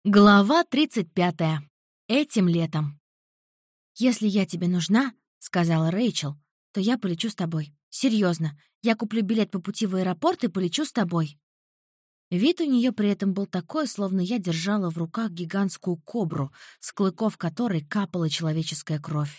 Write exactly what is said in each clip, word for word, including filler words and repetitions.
Глава тридцать пятая. Этим летом. «Если я тебе нужна, — сказала Рэйчел, — то я полечу с тобой. Серьезно, я куплю билет по пути в аэропорт и полечу с тобой». Вид у нее при этом был такой, словно я держала в руках гигантскую кобру, с клыков которой капала человеческая кровь.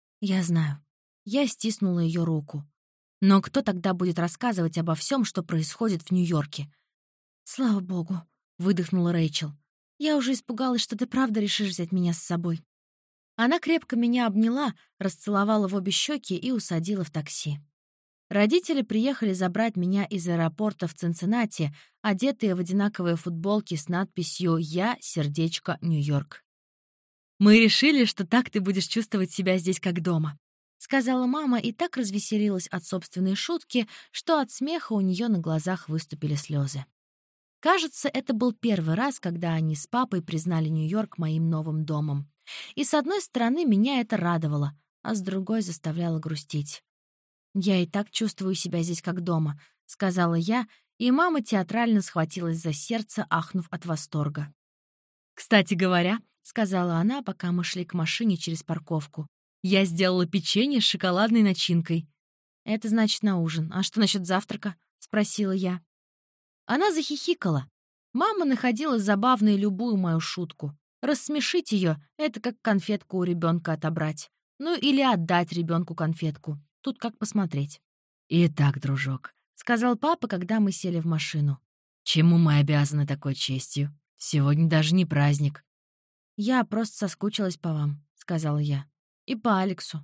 Я знаю. Я стиснула ее руку. Но кто тогда будет рассказывать обо всем, что происходит в Нью-Йорке? «Слава богу», — выдохнула Рэйчел. «Я уже испугалась, что ты правда решишь взять меня с собой». Она крепко меня обняла, расцеловала в обе щеки и усадила в такси. Родители приехали забрать меня из аэропорта в Цинциннати, одетые в одинаковые футболки с надписью «Я, сердечко, Нью-Йорк». «Мы решили, что так ты будешь чувствовать себя здесь как дома», — сказала мама и так развеселилась от собственной шутки, что от смеха у нее на глазах выступили слезы. Кажется, это был первый раз, когда они с папой признали Нью-Йорк моим новым домом. И с одной стороны, меня это радовало, а с другой заставляло грустить. «Я и так чувствую себя здесь как дома», — сказала я, и мама театрально схватилась за сердце, ахнув от восторга. «Кстати говоря», — сказала она, пока мы шли к машине через парковку, «я сделала печенье с шоколадной начинкой». «Это значит на ужин. А что насчет завтрака?» — спросила я. Она захихикала. Мама находила забавной любую мою шутку. Рассмешить ее — это как конфетку у ребенка отобрать. Ну или отдать ребенку конфетку. Тут как посмотреть. «Итак, дружок», — сказал папа, когда мы сели в машину. «Чему мы обязаны такой честью? Сегодня даже не праздник». «Я просто соскучилась по вам», — сказала я. «И по Алексу».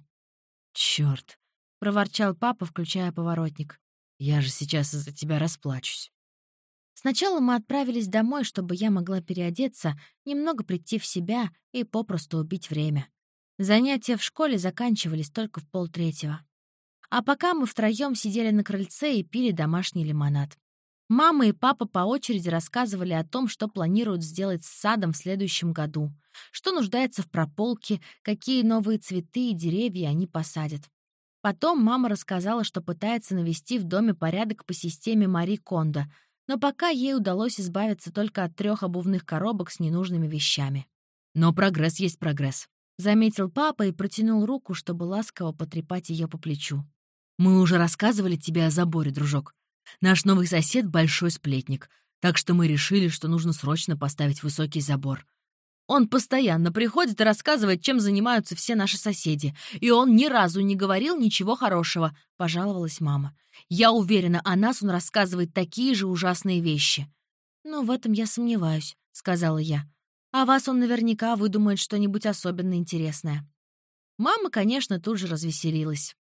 «Чёрт», — проворчал папа, включая поворотник. «Я же сейчас из-за тебя расплачусь». Сначала мы отправились домой, чтобы я могла переодеться, немного прийти в себя и попросту убить время. Занятия в школе заканчивались только в полтретьего. А пока мы втроём сидели на крыльце и пили домашний лимонад. Мама и папа по очереди рассказывали о том, что планируют сделать с садом в следующем году, что нуждается в прополке, какие новые цветы и деревья они посадят. Потом мама рассказала, что пытается навести в доме порядок по системе Мари Кондо, но пока ей удалось избавиться только от трех обувных коробок с ненужными вещами. «Но прогресс есть прогресс», — заметил папа и протянул руку, чтобы ласково потрепать ее по плечу. «Мы уже рассказывали тебе о заборе, дружок. Наш новый сосед — большой сплетник, так что мы решили, что нужно срочно поставить высокий забор. Он постоянно приходит и рассказывает, чем занимаются все наши соседи, и он ни разу не говорил ничего хорошего», — пожаловалась мама. «Я уверена, о нас он рассказывает такие же ужасные вещи». «Ну, в этом я сомневаюсь», — сказала я. «О вас он наверняка выдумает что-нибудь особенно интересное». Мама, конечно, тут же развеселилась.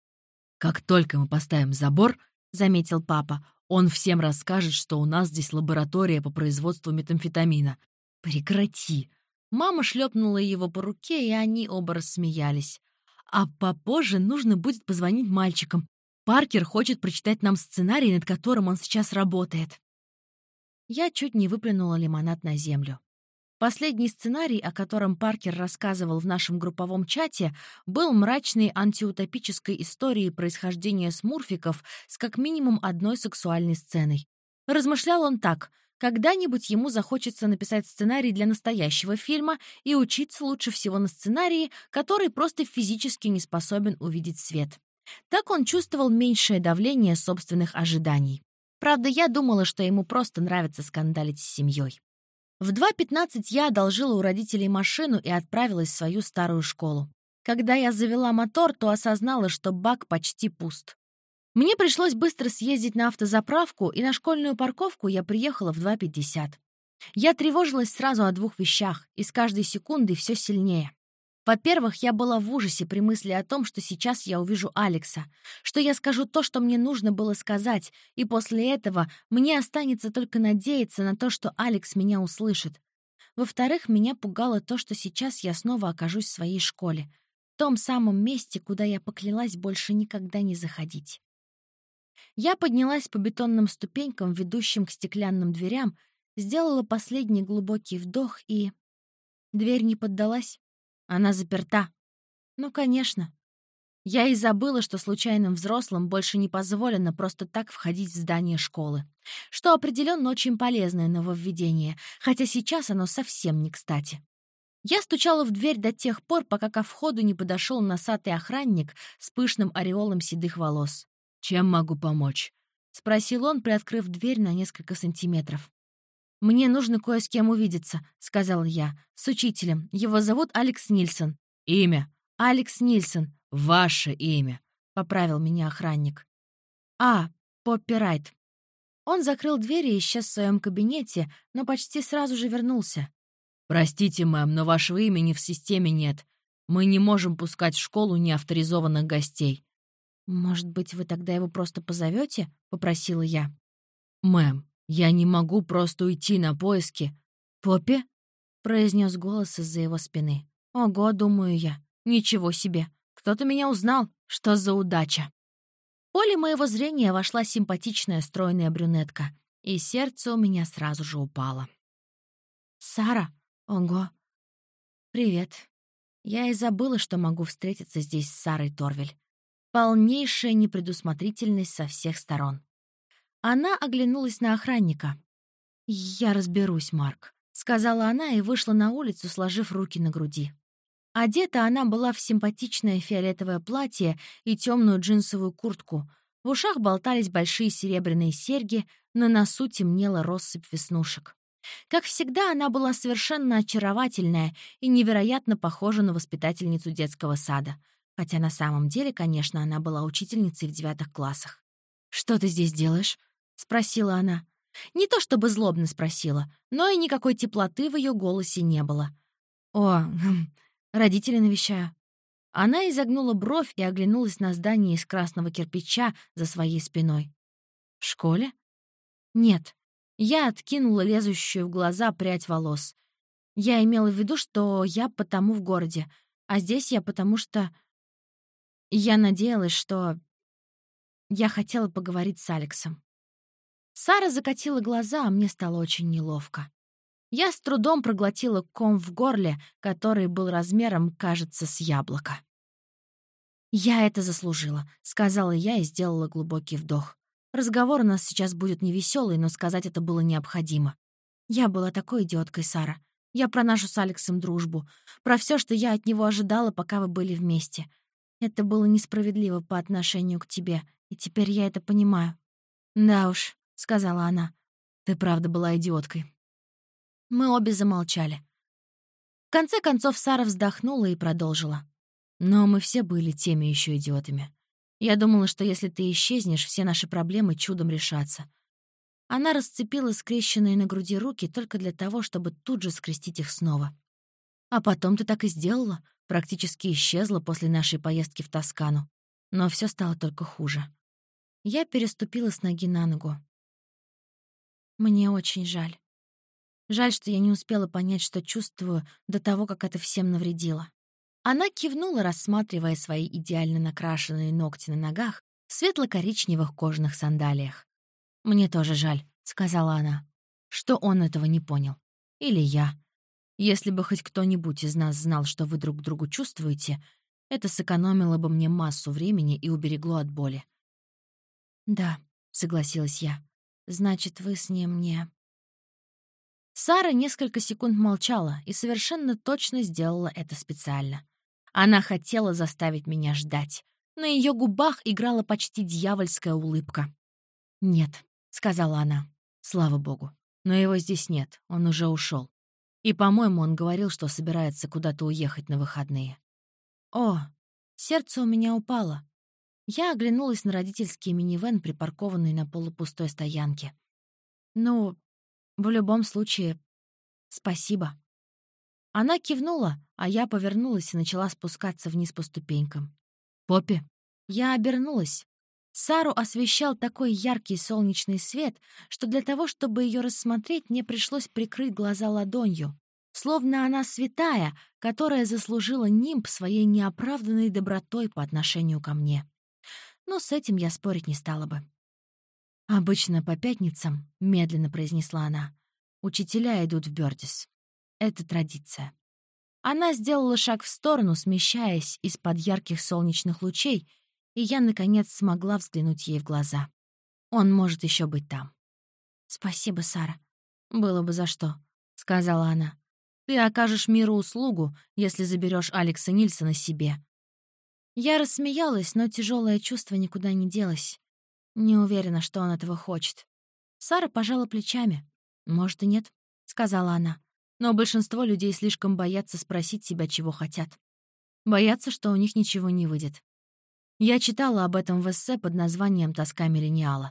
«Как только мы поставим забор, — заметил папа, — он всем расскажет, что у нас здесь лаборатория по производству метамфетамина. Прекрати!» Мама шлепнула его по руке, и они оба рассмеялись. «А попозже нужно будет позвонить мальчикам. Паркер хочет прочитать нам сценарий, над которым он сейчас работает». Я чуть не выплюнула лимонад на землю. Последний сценарий, о котором Паркер рассказывал в нашем групповом чате, был мрачной антиутопической историей происхождения смурфиков с как минимум одной сексуальной сценой. Размышлял он так: когда-нибудь ему захочется написать сценарий для настоящего фильма и учиться лучше всего на сценарии, который просто физически не способен увидеть свет. Так он чувствовал меньшее давление собственных ожиданий. Правда, я думала, что ему просто нравится скандалить с семьей. В два пятнадцать я одолжила у родителей машину и отправилась в свою старую школу. Когда я завела мотор, то осознала, что бак почти пуст. Мне пришлось быстро съездить на автозаправку, и на школьную парковку я приехала в два пятьдесят. Я тревожилась сразу о двух вещах, и с каждой секундой все сильнее. Во-первых, я была в ужасе при мысли о том, что сейчас я увижу Алекса, что я скажу то, что мне нужно было сказать, и после этого мне останется только надеяться на то, что Алекс меня услышит. Во-вторых, меня пугало то, что сейчас я снова окажусь в своей школе, в том самом месте, куда я поклялась больше никогда не заходить. Я поднялась по бетонным ступенькам, ведущим к стеклянным дверям, сделала последний глубокий вдох и... Дверь не поддалась. Она заперта. Ну, конечно. Я и забыла, что случайным взрослым больше не позволено просто так входить в здание школы. Что определенно очень полезное нововведение, хотя сейчас оно совсем не кстати. Я стучала в дверь до тех пор, пока ко входу не подошел носатый охранник с пышным ореолом седых волос. «Чем могу помочь?» — спросил он, приоткрыв дверь на несколько сантиметров. «Мне нужно кое с кем увидеться», — сказала я. «С учителем. Его зовут Алекс Нильсон». «Имя?» «Алекс Нильсон». «Ваше имя», — поправил меня охранник. «А, Поппи Райт». Он закрыл дверь и исчез в своем кабинете, но почти сразу же вернулся. «Простите, мэм, но вашего имени в системе нет. Мы не можем пускать в школу неавторизованных гостей». «Может быть, вы тогда его просто позовете?» — попросила я. «Мэм, я не могу просто уйти на поиски». «Поппи?» — произнес голос из-за его спины. «Ого, думаю я. Ничего себе. Кто-то меня узнал. Что за удача?» В поле моего зрения вошла симпатичная стройная брюнетка, и сердце у меня сразу же упало. «Сара? Ого. Привет. Я и забыла, что могу встретиться здесь с Сарой Торвель. Полнейшая непредусмотрительность со всех сторон». Она оглянулась на охранника. «Я разберусь, Марк», — сказала она и вышла на улицу, сложив руки на груди. Одета она была в симпатичное фиолетовое платье и темную джинсовую куртку. В ушах болтались большие серебряные серьги, на носу темнела россыпь веснушек. Как всегда, она была совершенно очаровательная и невероятно похожа на воспитательницу детского сада. Хотя на самом деле, конечно, она была учительницей в девятых классах. «Что ты здесь делаешь?» — спросила она. Не то чтобы злобно спросила, но и никакой теплоты в ее голосе не было. «О, родителей навещаю». Она изогнула бровь и оглянулась на здание из красного кирпича за своей спиной. «В школе?» «Нет». Я откинула лезущую в глаза прядь волос. Я имела в виду, что я потому в городе, а здесь я потому что... Я надеялась, что... Я хотела поговорить с Алексом. Сара закатила глаза, а мне стало очень неловко. Я с трудом проглотила ком в горле, который был размером, кажется, с яблоко. «Я это заслужила», — сказала я и сделала глубокий вдох. Разговор у нас сейчас будет невеселый, но сказать это было необходимо. Я была такой идиоткой, Сара. Я про нашу с Алексом дружбу, про все, что я от него ожидала, пока вы были вместе. Это было несправедливо по отношению к тебе, и теперь я это понимаю. «Да уж», — сказала она, — «ты правда была идиоткой». Мы обе замолчали. В конце концов Сара вздохнула и продолжила. «Но мы все были теми еще идиотами. Я думала, что если ты исчезнешь, все наши проблемы чудом решатся». Она расцепила скрещенные на груди руки только для того, чтобы тут же скрестить их снова. «А потом ты так и сделала, практически исчезла после нашей поездки в Тоскану. Но все стало только хуже». Я переступила с ноги на ногу. «Мне очень жаль. Жаль, что я не успела понять, что чувствую, до того, как это всем навредило». Она кивнула, рассматривая свои идеально накрашенные ногти на ногах в светло-коричневых кожаных сандалиях. «Мне тоже жаль», — сказала она, — «что он этого не понял. Или я. Если бы хоть кто-нибудь из нас знал, что вы друг к другу чувствуете, это сэкономило бы мне массу времени и уберегло от боли». «Да», — согласилась я, — «значит, вы с ним не...» Сара несколько секунд молчала и совершенно точно сделала это специально. Она хотела заставить меня ждать. На ее губах играла почти дьявольская улыбка. «Нет», — сказала она, — «слава богу. Но его здесь нет, он уже ушел. И, по-моему, он говорил, что собирается куда-то уехать на выходные». О, сердце у меня упало. Я оглянулась на родительский минивэн, припаркованный на полупустой стоянке. «Ну, в любом случае, спасибо». Она кивнула, а я повернулась и начала спускаться вниз по ступенькам. «Поппи». Я обернулась. Сару освещал такой яркий солнечный свет, что для того, чтобы ее рассмотреть, мне пришлось прикрыть глаза ладонью, словно она святая, которая заслужила нимб своей неоправданной добротой по отношению ко мне. Но с этим я спорить не стала бы. «Обычно по пятницам», — медленно произнесла она, — «учителя идут в Бёрдис. Это традиция». Она сделала шаг в сторону, смещаясь из-под ярких солнечных лучей, и я, наконец, смогла взглянуть ей в глаза. Он может еще быть там. «Спасибо, Сара. Было бы за что», — сказала она. «Ты окажешь миру услугу, если заберешь Алекса Нильсона себе». Я рассмеялась, но тяжелое чувство никуда не делось. Не уверена, что он этого хочет. Сара пожала плечами. «Может, и нет», — сказала она. «Но большинство людей слишком боятся спросить себя, чего хотят. Боятся, что у них ничего не выйдет. Я читала об этом в эссе под названием «Тоска миллениала».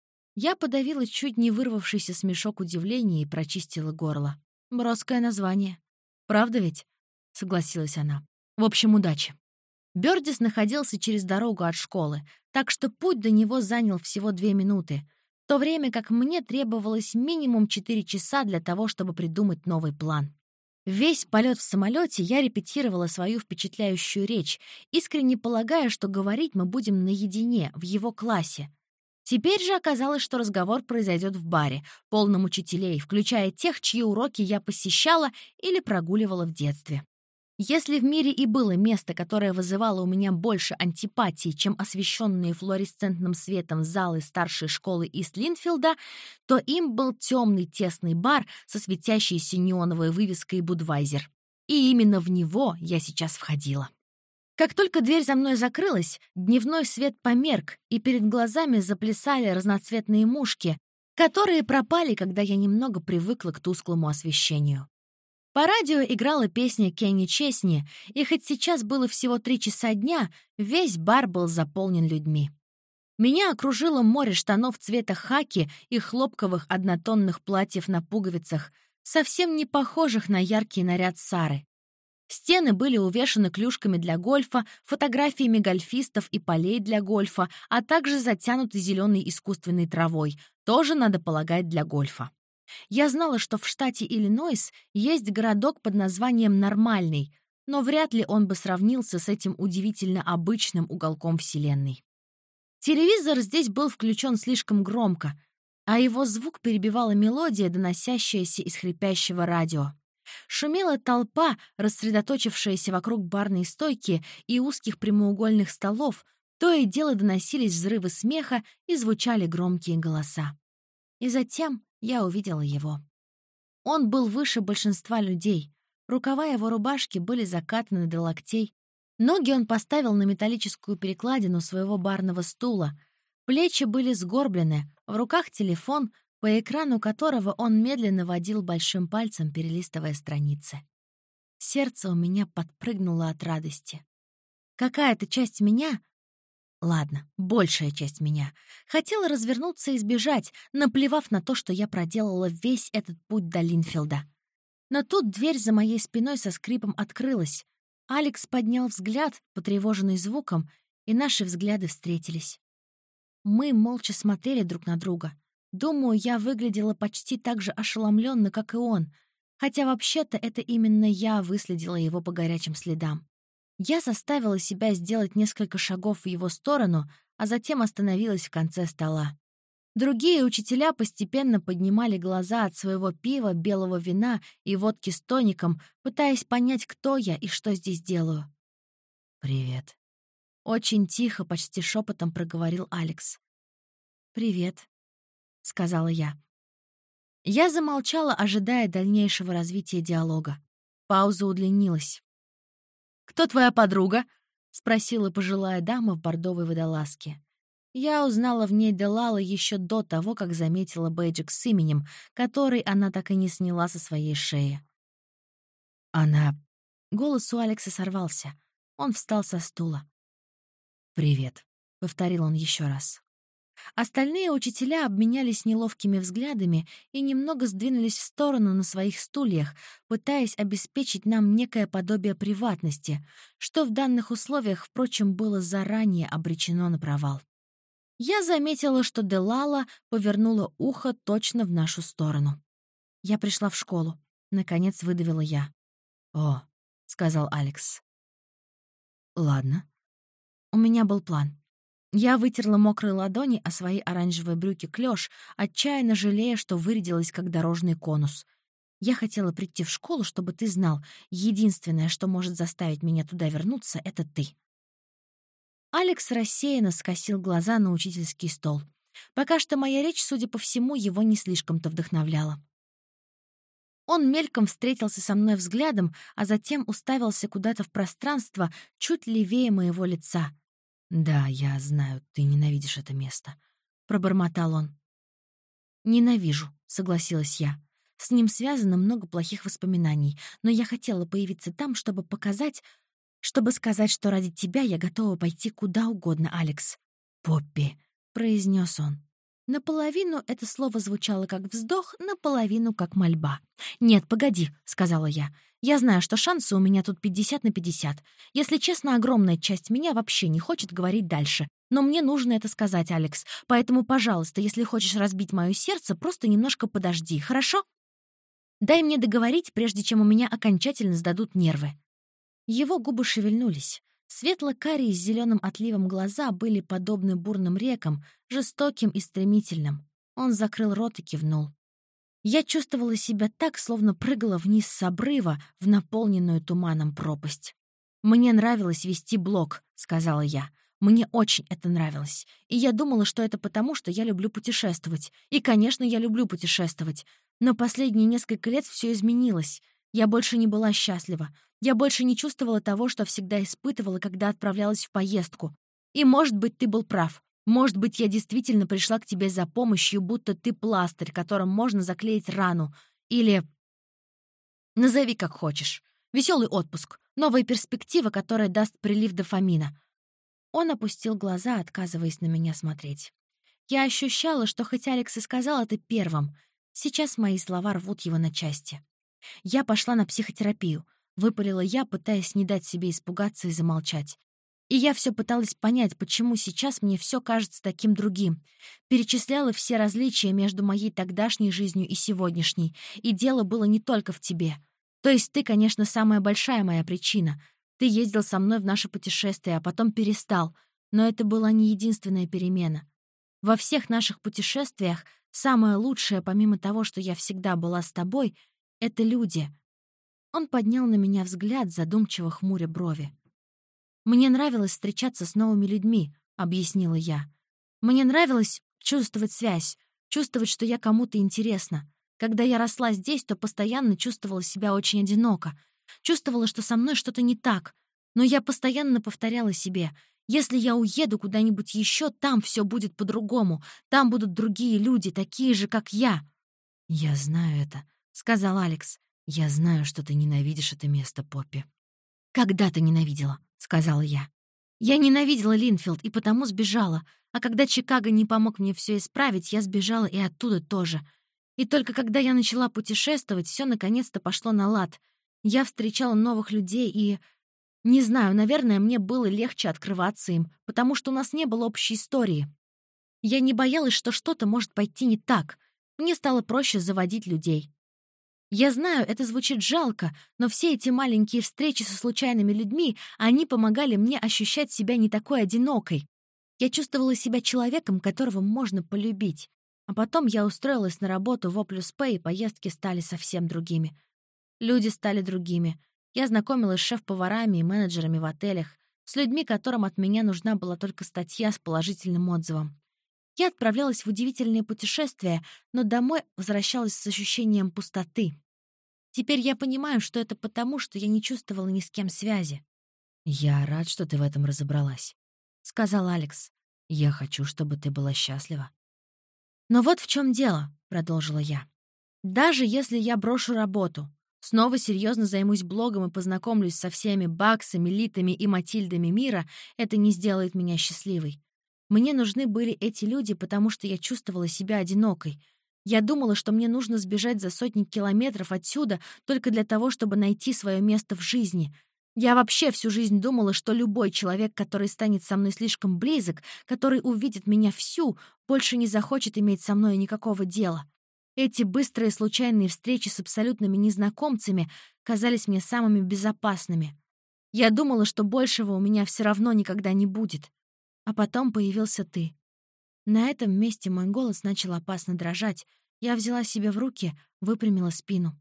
Я подавила чуть не вырвавшийся смешок удивления и прочистила горло. Броское название. «Правда ведь?» — согласилась она. «В общем, удачи». Бёрдис находился через дорогу от школы, так что путь до него занял всего две минуты, в то время как мне требовалось минимум четыре часа для того, чтобы придумать новый план. Весь полет в самолете я репетировала свою впечатляющую речь, искренне полагая, что говорить мы будем наедине, в его классе. Теперь же оказалось, что разговор произойдет в баре, полном учителей, включая тех, чьи уроки я посещала или прогуливала в детстве. Если в мире и было место, которое вызывало у меня больше антипатии, чем освещенные флуоресцентным светом залы старшей школы Ист-Линфилда, то им был темный тесный бар со светящейся неоновой вывеской «Будвайзер». И именно в него я сейчас входила. Как только дверь за мной закрылась, дневной свет померк, и перед глазами заплясали разноцветные мушки, которые пропали, когда я немного привыкла к тусклому освещению. По радио играла песня Кенни Чесни, и хоть сейчас было всего три часа дня, весь бар был заполнен людьми. Меня окружило море штанов цвета хаки и хлопковых однотонных платьев на пуговицах, совсем не похожих на яркий наряд Сары. Стены были увешаны клюшками для гольфа, фотографиями гольфистов и полей для гольфа, а также затянуты зеленой искусственной травой, тоже, надо полагать, для гольфа. Я знала, что в штате Иллинойс есть городок под названием Нормальный, но вряд ли он бы сравнился с этим удивительно обычным уголком Вселенной. Телевизор здесь был включен слишком громко, а его звук перебивала мелодия, доносящаяся из хрипящего радио. Шумела толпа, рассредоточившаяся вокруг барной стойки и узких прямоугольных столов, то и дело доносились взрывы смеха и звучали громкие голоса. И затем я увидела его. Он был выше большинства людей. Рукава его рубашки были закатаны до локтей. Ноги он поставил на металлическую перекладину своего барного стула. Плечи были сгорблены, в руках телефон, по экрану которого он медленно водил большим пальцем, перелистывая страницы. Сердце у меня подпрыгнуло от радости. Какая-то часть меня, ладно, большая часть меня, хотела развернуться и сбежать, наплевав на то, что я проделала весь этот путь до Линфилда. Но тут дверь за моей спиной со скрипом открылась. Алекс поднял взгляд, потревоженный звуком, и наши взгляды встретились. Мы молча смотрели друг на друга. Думаю, я выглядела почти так же ошеломленно, как и он, хотя вообще-то это именно я выследила его по горячим следам. Я заставила себя сделать несколько шагов в его сторону, а затем остановилась в конце стола. Другие учителя постепенно поднимали глаза от своего пива, белого вина и водки с тоником, пытаясь понять, кто я и что здесь делаю. «Привет», — очень тихо, почти шепотом проговорил Алекс. «Привет», — сказала я. Я замолчала, ожидая дальнейшего развития диалога. Пауза удлинилась. «Кто твоя подруга?» — спросила пожилая дама в бордовой водолазке. Я узнала в ней Делала еще до того, как заметила бейджик с именем, который она так и не сняла со своей шеи. Она... Голос у Алекса сорвался. Он встал со стула. «Привет», — повторил он еще раз. Остальные учителя обменялись неловкими взглядами и немного сдвинулись в сторону на своих стульях, пытаясь обеспечить нам некое подобие приватности, что в данных условиях, впрочем, было заранее обречено на провал. Я заметила, что Делала повернула ухо точно в нашу сторону. «Я пришла в школу», — наконец выдавила я. «О», — сказал Алекс. «Ладно». У меня был план. Я вытерла мокрые ладони о свои оранжевые брюки клёш, отчаянно жалея, что вырядилась как дорожный конус. Я хотела прийти в школу, чтобы ты знал, единственное, что может заставить меня туда вернуться, — это ты». Алекс рассеянно скосил глаза на учительский стол. Пока что моя речь, судя по всему, его не слишком-то вдохновляла. Он мельком встретился со мной взглядом, а затем уставился куда-то в пространство чуть левее моего лица. «Да, я знаю, ты ненавидишь это место», — пробормотал он. «Ненавижу», — согласилась я. С ним связано много плохих воспоминаний, но я хотела появиться там, чтобы показать, чтобы сказать, что ради тебя я готова пойти куда угодно, Алекс. «Поппи», — произнес он. Наполовину это слово звучало как вздох, наполовину как мольба. «Нет, погоди», — сказала я. «Я знаю, что шансы у меня тут пятьдесят на пятьдесят. Если честно, огромная часть меня вообще не хочет говорить дальше. Но мне нужно это сказать, Алекс. Поэтому, пожалуйста, если хочешь разбить мое сердце, просто немножко подожди, хорошо? Дай мне договорить, прежде чем у меня окончательно сдадут нервы». Его губы шевельнулись. Светло-карие с зеленым отливом глаза были подобны бурным рекам, жестоким и стремительным. Он закрыл рот и кивнул. Я чувствовала себя так, словно прыгала вниз с обрыва в наполненную туманом пропасть. «Мне нравилось вести блог», — сказала я. «Мне очень это нравилось. И я думала, что это потому, что я люблю путешествовать. И, конечно, я люблю путешествовать. Но последние несколько лет все изменилось. Я больше не была счастлива. Я больше не чувствовала того, что всегда испытывала, когда отправлялась в поездку. И, может быть, ты был прав. Может быть, я действительно пришла к тебе за помощью, будто ты пластырь, которым можно заклеить рану. Или... назови как хочешь. Веселый отпуск. Новая перспектива, которая даст прилив дофамина». Он опустил глаза, отказываясь на меня смотреть. Я ощущала, что хоть Алекс и сказал это первым, сейчас мои слова рвут его на части. «Я пошла на психотерапию», — выпалила я, пытаясь не дать себе испугаться и замолчать. И я все пыталась понять, почему сейчас мне все кажется таким другим. Перечисляла все различия между моей тогдашней жизнью и сегодняшней. И дело было не только в тебе. То есть ты, конечно, самая большая моя причина. Ты ездил со мной в наше путешествие, а потом перестал. Но это была не единственная перемена. Во всех наших путешествиях самое лучшее, помимо того, что я всегда была с тобой, — это люди. Он поднял на меня взгляд, задумчиво хмуря брови. «Мне нравилось встречаться с новыми людьми», — объяснила я. «Мне нравилось чувствовать связь, чувствовать, что я кому-то интересна. Когда я росла здесь, то постоянно чувствовала себя очень одиноко. Чувствовала, что со мной что-то не так. Но я постоянно повторяла себе: если я уеду куда-нибудь еще, там все будет по-другому. Там будут другие люди, такие же, как я». «Я знаю это», — сказал Алекс. «Я знаю, что ты ненавидишь это место, Поппи». «Когда ты ненавидела?» — сказала я. «Я ненавидела Линфилд и потому сбежала. А когда Чикаго не помог мне все исправить, я сбежала и оттуда тоже. И только когда я начала путешествовать, все наконец-то пошло на лад. Я встречала новых людей и... Не знаю, наверное, мне было легче открываться им, потому что у нас не было общей истории. Я не боялась, что что-то может пойти не так. Мне стало проще заводить людей. Я знаю, это звучит жалко, но все эти маленькие встречи со случайными людьми, они помогали мне ощущать себя не такой одинокой. Я чувствовала себя человеком, которого можно полюбить. А потом я устроилась на работу в О плюс П, и поездки стали совсем другими. Люди стали другими. Я знакомилась с шеф-поварами и менеджерами в отелях, с людьми, которым от меня нужна была только статья с положительным отзывом. Я отправлялась в удивительные путешествия, но домой возвращалась с ощущением пустоты. Теперь я понимаю, что это потому, что я не чувствовала ни с кем связи. «Я рад, что ты в этом разобралась», — сказал Алекс. «Я хочу, чтобы ты была счастлива». «Но вот в чем дело», — продолжила я. «Даже если я брошу работу, снова серьезно займусь блогом и познакомлюсь со всеми Баксами, Литами и Матильдами мира, это не сделает меня счастливой. Мне нужны были эти люди, потому что я чувствовала себя одинокой. Я думала, что мне нужно сбежать за сотни километров отсюда только для того, чтобы найти свое место в жизни. Я вообще всю жизнь думала, что любой человек, который станет со мной слишком близок, который увидит меня всю, больше не захочет иметь со мной никакого дела. Эти быстрые случайные встречи с абсолютными незнакомцами казались мне самыми безопасными. Я думала, что большего у меня все равно никогда не будет. А потом появился ты. На этом месте мой голос начал опасно дрожать. Я взяла себя в руки, выпрямила спину.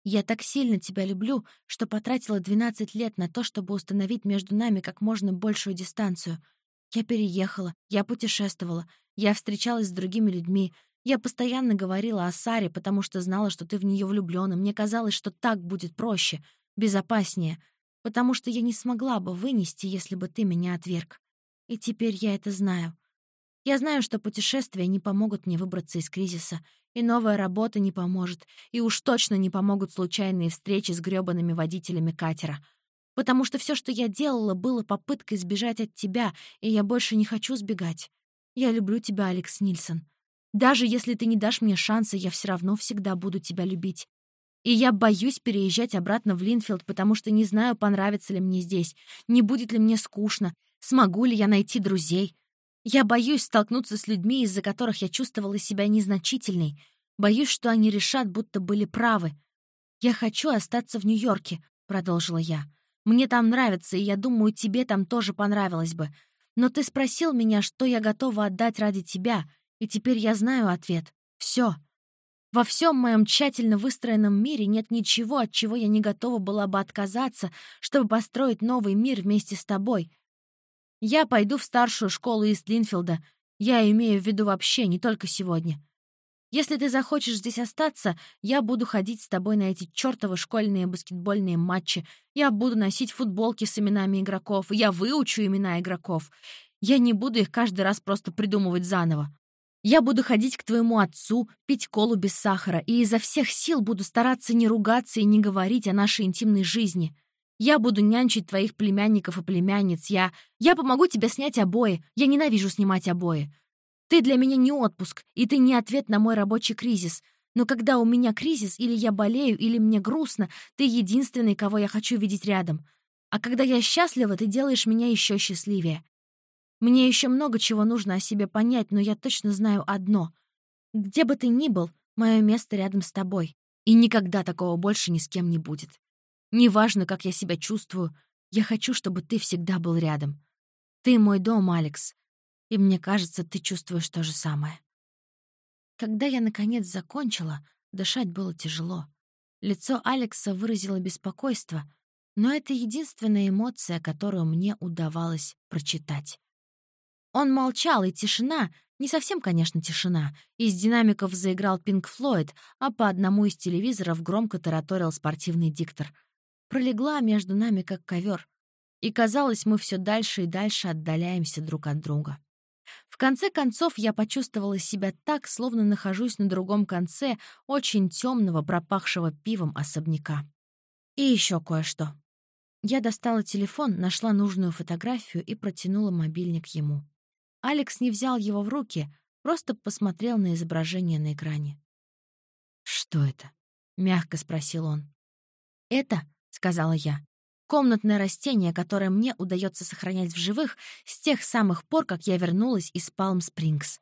Я так сильно тебя люблю, что потратила двенадцать лет на то, чтобы установить между нами как можно большую дистанцию. Я переехала, я путешествовала, я встречалась с другими людьми. Я постоянно говорила о Саре, потому что знала, что ты в нее влюблён, и мне казалось, что так будет проще, безопаснее, потому что я не смогла бы вынести, если бы ты меня отверг. И теперь я это знаю. Я знаю, что путешествия не помогут мне выбраться из кризиса, и новая работа не поможет, и уж точно не помогут случайные встречи с грёбаными водителями катера. Потому что всё, что я делала, было попыткой сбежать от тебя, и я больше не хочу сбегать. Я люблю тебя, Алекс Нильсон. Даже если ты не дашь мне шанса, я всё равно всегда буду тебя любить. И я боюсь переезжать обратно в Линфилд, потому что не знаю, понравится ли мне здесь, не будет ли мне скучно, смогу ли я найти друзей. Я боюсь столкнуться с людьми, из-за которых я чувствовала себя незначительной. Боюсь, что они решат, будто были правы. «Я хочу остаться в Нью-Йорке», — продолжила я. «Мне там нравится, и я думаю, тебе там тоже понравилось бы. Но ты спросил меня, что я готова отдать ради тебя, и теперь я знаю ответ. Всё. Во всем моем тщательно выстроенном мире нет ничего, от чего я не готова была бы отказаться, чтобы построить новый мир вместе с тобой. Я пойду в старшую школу из Линфилда. Я имею в виду вообще, не только сегодня. Если ты захочешь здесь остаться, я буду ходить с тобой на эти чёртовы школьные баскетбольные матчи. Я буду носить футболки с именами игроков. Я выучу имена игроков. Я не буду их каждый раз просто придумывать заново. Я буду ходить к твоему отцу, пить колу без сахара, и изо всех сил буду стараться не ругаться и не говорить о нашей интимной жизни. Я буду нянчить твоих племянников и племянниц. Я... Я помогу тебе снять обои. Я ненавижу снимать обои. Ты для меня не отпуск, и ты не ответ на мой рабочий кризис. Но когда у меня кризис, или я болею, или мне грустно, ты единственный, кого я хочу видеть рядом. А когда я счастлива, ты делаешь меня еще счастливее. Мне еще много чего нужно о себе понять, но я точно знаю одно. Где бы ты ни был, мое место рядом с тобой. И никогда такого больше ни с кем не будет. Неважно, как я себя чувствую, я хочу, чтобы ты всегда был рядом. Ты мой дом, Алекс. И мне кажется, ты чувствуешь то же самое. Когда я, наконец, закончила, дышать было тяжело. Лицо Алекса выразило беспокойство, но это единственная эмоция, которую мне удавалось прочитать. Он молчал, и тишина, не совсем, конечно, тишина, из динамиков заиграл Пинк Флойд, а по одному из телевизоров громко тараторил спортивный диктор. Пролегла между нами, как ковер, и, казалось, мы все дальше и дальше отдаляемся друг от друга. В конце концов, я почувствовала себя так, словно нахожусь на другом конце очень темного, пропахшего пивом особняка. И еще кое-что. Я достала телефон, нашла нужную фотографию и протянула мобильник ему. Алекс не взял его в руки, просто посмотрел на изображение на экране. «Что это?» — мягко спросил он. «Это, — сказала я, — комнатное растение, которое мне удается сохранять в живых с тех самых пор, как я вернулась из Палм-Спрингс».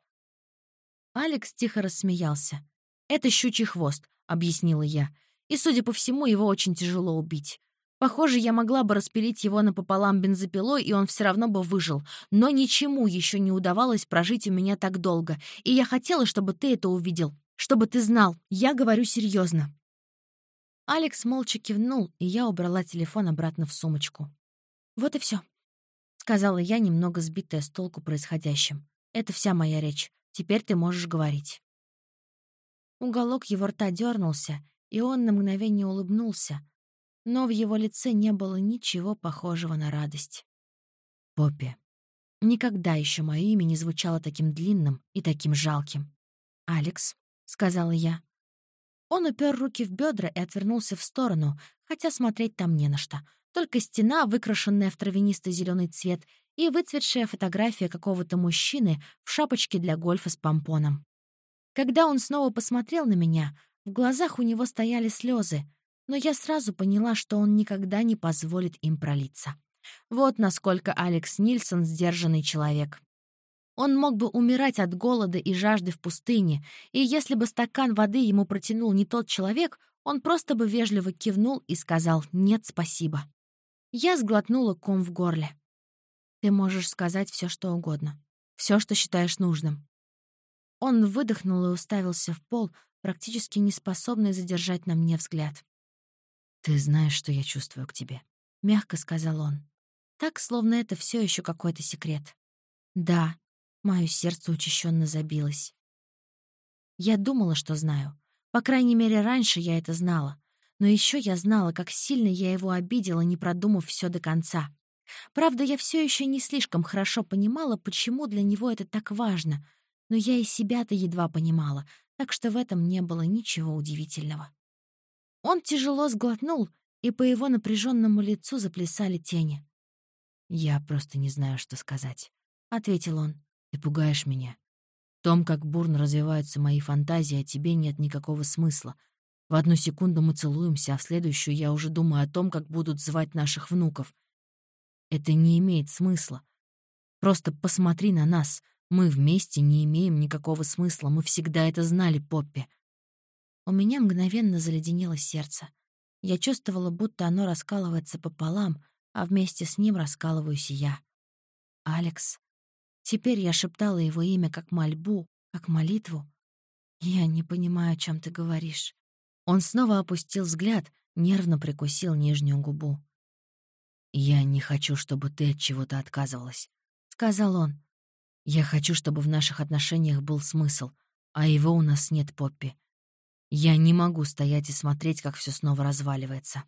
Алекс тихо рассмеялся. «Это щучий хвост», — объяснила я, «и, судя по всему, его очень тяжело убить. Похоже, я могла бы распилить его напополам бензопилой, и он все равно бы выжил. Но ничему еще не удавалось прожить у меня так долго, и я хотела, чтобы ты это увидел, чтобы ты знал, я говорю серьезно». Алекс молча кивнул, и я убрала телефон обратно в сумочку. «Вот и все, сказала я, немного сбитая с толку происходящим. «Это вся моя речь. Теперь ты можешь говорить». Уголок его рта дернулся, и он на мгновение улыбнулся, но в его лице не было ничего похожего на радость. «Поппи». Никогда еще мое имя не звучало таким длинным и таким жалким. «Алекс», — сказала я. Он упер руки в бедра и отвернулся в сторону, хотя смотреть там не на что. Только стена, выкрашенная в травянисто-зеленый цвет, и выцветшая фотография какого-то мужчины в шапочке для гольфа с помпоном. Когда он снова посмотрел на меня, в глазах у него стояли слезы, но я сразу поняла, что он никогда не позволит им пролиться. Вот насколько Алекс Нильсон сдержанный человек. Он мог бы умирать от голода и жажды в пустыне, и если бы стакан воды ему протянул не тот человек, он просто бы вежливо кивнул и сказал «нет, спасибо». Я сглотнула ком в горле. «Ты можешь сказать все, что угодно. Все, что считаешь нужным». Он выдохнул и уставился в пол, практически неспособный задержать на мне взгляд. «Ты знаешь, что я чувствую к тебе», — мягко сказал он. Так, словно это все еще какой-то секрет. Да, мое сердце учащенно забилось. Я думала, что знаю. По крайней мере, раньше я это знала. Но еще я знала, как сильно я его обидела, не продумав все до конца. Правда, я все еще не слишком хорошо понимала, почему для него это так важно, но я и себя-то едва понимала, так что в этом не было ничего удивительного. Он тяжело сглотнул, и по его напряженному лицу заплясали тени. «Я просто не знаю, что сказать. — ответил он. Ты пугаешь меня. В том, как бурно развиваются мои фантазии, о тебе нет никакого смысла. В одну секунду мы целуемся, а в следующую я уже думаю о том, как будут звать наших внуков. Это не имеет смысла. Просто посмотри на нас. Мы вместе не имеем никакого смысла. Мы всегда это знали, Поппи». У меня мгновенно заледенело сердце. Я чувствовала, будто оно раскалывается пополам, а вместе с ним раскалываюсь и я. «Алекс». Теперь я шептала его имя как мольбу, как молитву. «Я не понимаю, о чем ты говоришь». Он снова опустил взгляд, нервно прикусил нижнюю губу. «Я не хочу, чтобы ты от чего-то отказывалась», — сказал он. «Я хочу, чтобы в наших отношениях был смысл, а его у нас нет, Поппи. Я не могу стоять и смотреть, как все снова разваливается».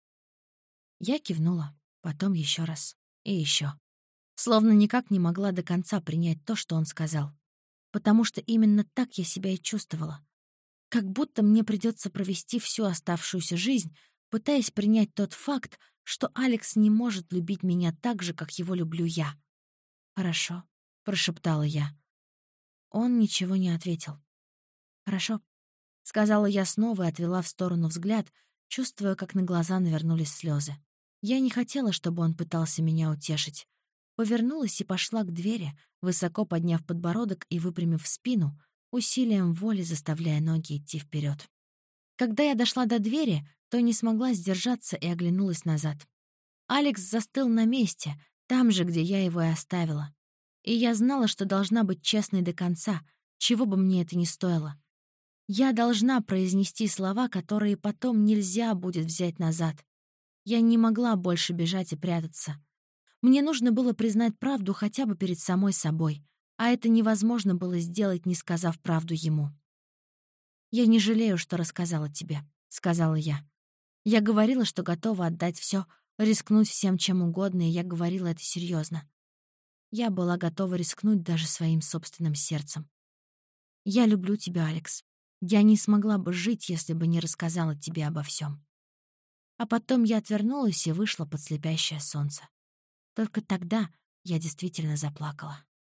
Я кивнула, потом еще раз и еще. Словно никак не могла до конца принять то, что он сказал. Потому что именно так я себя и чувствовала. Как будто мне придется провести всю оставшуюся жизнь, пытаясь принять тот факт, что Алекс не может любить меня так же, как его люблю я. «Хорошо», — прошептала я. Он ничего не ответил. «Хорошо», — сказала я снова и отвела в сторону взгляд, чувствуя, как на глаза навернулись слезы. Я не хотела, чтобы он пытался меня утешить. Повернулась и пошла к двери, высоко подняв подбородок и выпрямив спину, усилием воли заставляя ноги идти вперед. Когда я дошла до двери, то не смогла сдержаться и оглянулась назад. Алекс застыл на месте, там же, где я его и оставила. И я знала, что должна быть честной до конца, чего бы мне это ни стоило. Я должна произнести слова, которые потом нельзя будет взять назад. Я не могла больше бежать и прятаться. Мне нужно было признать правду хотя бы перед самой собой, а это невозможно было сделать, не сказав правду ему. «Я не жалею, что рассказала тебе», — сказала я. Я говорила, что готова отдать все, рискнуть всем чем угодно, и я говорила это серьезно. Я была готова рискнуть даже своим собственным сердцем. «Я люблю тебя, Алекс. Я не смогла бы жить, если бы не рассказала тебе обо всем». А потом я отвернулась и вышла под слепящее солнце. Только тогда я действительно заплакала.